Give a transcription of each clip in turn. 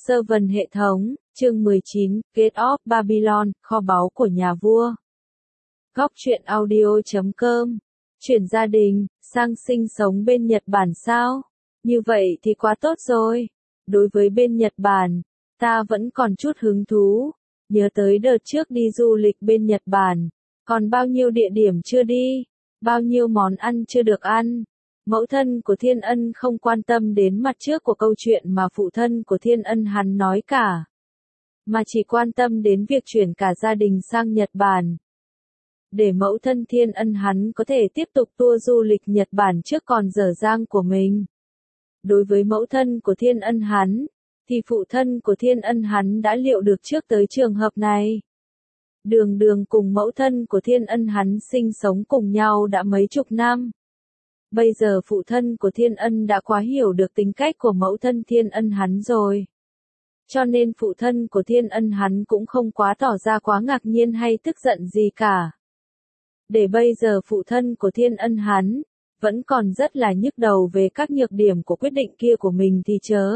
Servant hệ thống, chương 19, Gate of Babylon, kho báu của nhà vua. Góc truyện audio.com. Chuyển gia đình, sang sinh sống bên Nhật Bản sao? Như vậy thì quá tốt rồi. Đối với bên Nhật Bản, ta vẫn còn chút hứng thú. Nhớ tới đợt trước đi du lịch bên Nhật Bản, còn bao nhiêu địa điểm chưa đi, bao nhiêu món ăn chưa được ăn. Mẫu thân của Thiên Ân không quan tâm đến mặt trước của câu chuyện mà phụ thân của Thiên Ân hắn nói cả, mà chỉ quan tâm đến việc chuyển cả gia đình sang Nhật Bản. Để mẫu thân Thiên Ân hắn có thể tiếp tục tour du lịch Nhật Bản trước còn dở dang của mình. Đối với mẫu thân của Thiên Ân hắn, thì phụ thân của Thiên Ân hắn đã liệu được trước tới trường hợp này. Đường Đường cùng mẫu thân của Thiên Ân hắn sinh sống cùng nhau đã mấy chục năm. Bây giờ phụ thân của Thiên Ân đã quá hiểu được tính cách của mẫu thân Thiên Ân hắn rồi. Cho nên phụ thân của Thiên Ân hắn cũng không quá tỏ ra quá ngạc nhiên hay tức giận gì cả. Để bây giờ phụ thân của Thiên Ân hắn vẫn còn rất là nhức đầu về các nhược điểm của quyết định kia của mình thì chớ.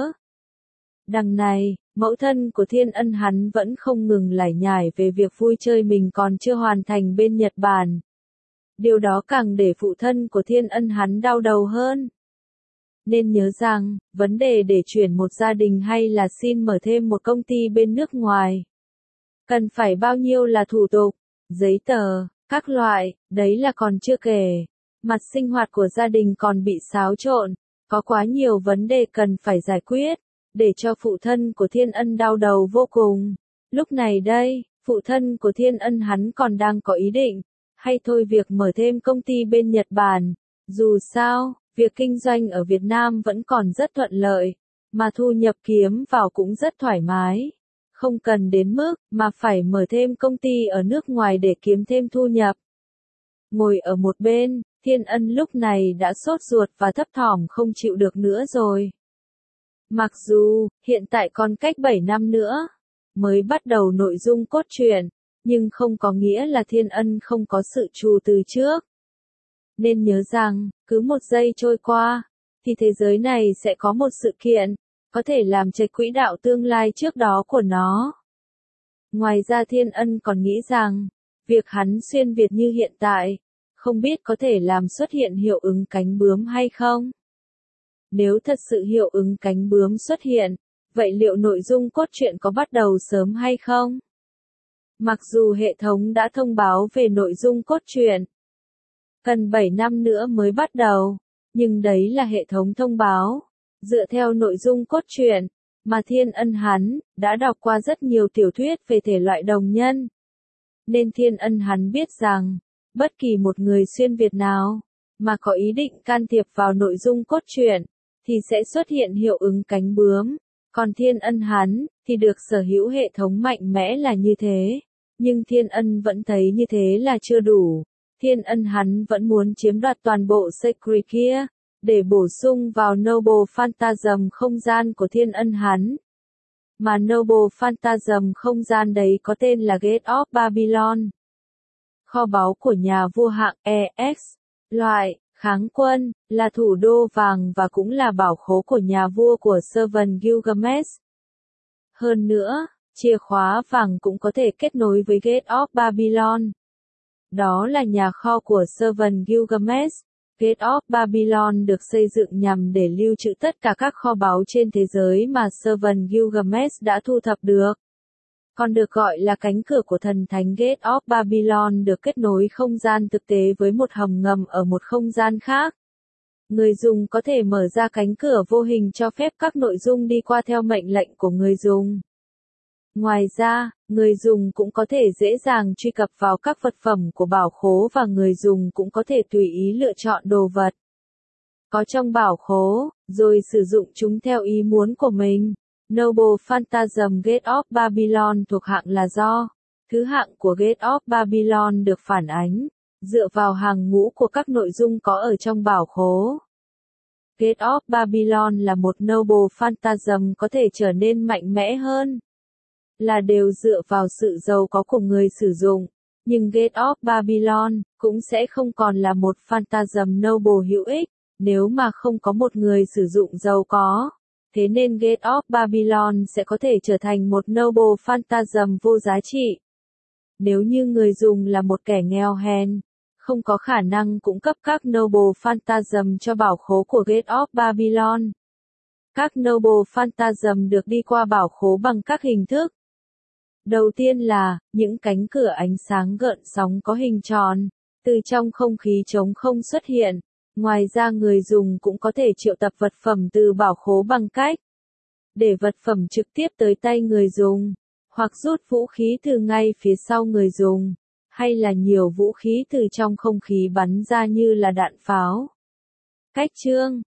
Đằng này, mẫu thân của Thiên Ân hắn vẫn không ngừng lải nhải về việc vui chơi mình còn chưa hoàn thành bên Nhật Bản. Điều đó càng để phụ thân của Thiên Ân hắn đau đầu hơn. Nên nhớ rằng, vấn đề để chuyển một gia đình hay là xin mở thêm một công ty bên nước ngoài, cần phải bao nhiêu là thủ tục, giấy tờ, các loại, đấy là còn chưa kể. Mặt sinh hoạt của gia đình còn bị xáo trộn, có quá nhiều vấn đề cần phải giải quyết, để cho phụ thân của Thiên Ân đau đầu vô cùng. Lúc này đây, phụ thân của Thiên Ân hắn còn đang có ý định, hay thôi việc mở thêm công ty bên Nhật Bản. Dù sao, việc kinh doanh ở Việt Nam vẫn còn rất thuận lợi, mà thu nhập kiếm vào cũng rất thoải mái. Không cần đến mức mà phải mở thêm công ty ở nước ngoài để kiếm thêm thu nhập. Ngồi ở một bên, Thiên Ân lúc này đã sốt ruột và thấp thỏm không chịu được nữa rồi. Mặc dù, hiện tại còn cách 7 năm nữa, mới bắt đầu nội dung cốt truyện, nhưng không có nghĩa là Thiên Ân không có sự trù từ trước. Nên nhớ rằng, cứ một giây trôi qua, thì thế giới này sẽ có một sự kiện, có thể làm chệch quỹ đạo tương lai trước đó của nó. Ngoài ra Thiên Ân còn nghĩ rằng, việc hắn xuyên Việt như hiện tại, không biết có thể làm xuất hiện hiệu ứng cánh bướm hay không? Nếu thật sự hiệu ứng cánh bướm xuất hiện, vậy liệu nội dung cốt truyện có bắt đầu sớm hay không? Mặc dù hệ thống đã thông báo về nội dung cốt truyện, cần 7 năm nữa mới bắt đầu, nhưng đấy là hệ thống thông báo, dựa theo nội dung cốt truyện, mà Thiên Ân hắn đã đọc qua rất nhiều tiểu thuyết về thể loại đồng nhân. Nên Thiên Ân hắn biết rằng, bất kỳ một người xuyên Việt nào, mà có ý định can thiệp vào nội dung cốt truyện, thì sẽ xuất hiện hiệu ứng cánh bướm. Còn Thiên Ân hắn, thì được sở hữu hệ thống mạnh mẽ là như thế. Nhưng Thiên Ân vẫn thấy như thế là chưa đủ. Thiên Ân hắn vẫn muốn chiếm đoạt toàn bộ Secret kia, để bổ sung vào Noble Phantasm không gian của Thiên Ân hắn. Mà Noble Phantasm không gian đấy có tên là Gate of Babylon. Kho báu của nhà vua hạng EX, loại, kháng quân, là thủ đô vàng và cũng là bảo khố của nhà vua của Servant Gilgamesh. Hơn nữa, chìa khóa vàng cũng có thể kết nối với Gate of Babylon. Đó là nhà kho của Servant Gilgamesh. Gate of Babylon được xây dựng nhằm để lưu trữ tất cả các kho báu trên thế giới mà Servant Gilgamesh đã thu thập được. Còn được gọi là cánh cửa của thần thánh. Gate of Babylon được kết nối không gian thực tế với một hầm ngầm ở một không gian khác. Người dùng có thể mở ra cánh cửa vô hình cho phép các nội dung đi qua theo mệnh lệnh của người dùng. Ngoài ra, người dùng cũng có thể dễ dàng truy cập vào các vật phẩm của bảo khố và người dùng cũng có thể tùy ý lựa chọn đồ vật có trong bảo khố, rồi sử dụng chúng theo ý muốn của mình. Noble Phantasm Gate of Babylon thuộc hạng là do thứ hạng của Gate of Babylon được phản ánh, dựa vào hàng ngũ của các nội dung có ở trong bảo khố. Gate of Babylon là một Noble Phantasm có thể trở nên mạnh mẽ hơn, là đều dựa vào sự giàu có của người sử dụng, nhưng Gate of Babylon cũng sẽ không còn là một Phantasm Noble hữu ích, nếu mà không có một người sử dụng giàu có. thế nên Gate of Babylon sẽ có thể trở thành một Noble Phantasm vô giá trị. Nếu như người dùng là một kẻ nghèo hèn, không có khả năng cung cấp các Noble Phantasm cho bảo khố của Gate of Babylon. Các Noble Phantasm được đi qua bảo khố bằng các hình thức. Đầu tiên là, những cánh cửa ánh sáng gợn sóng có hình tròn, từ trong không khí trống không xuất hiện. Ngoài ra người dùng cũng có thể triệu tập vật phẩm từ bảo khố bằng cách để vật phẩm trực tiếp tới tay người dùng, hoặc rút vũ khí từ ngay phía sau người dùng, hay là nhiều vũ khí từ trong không khí bắn ra như là đạn pháo. Cách chương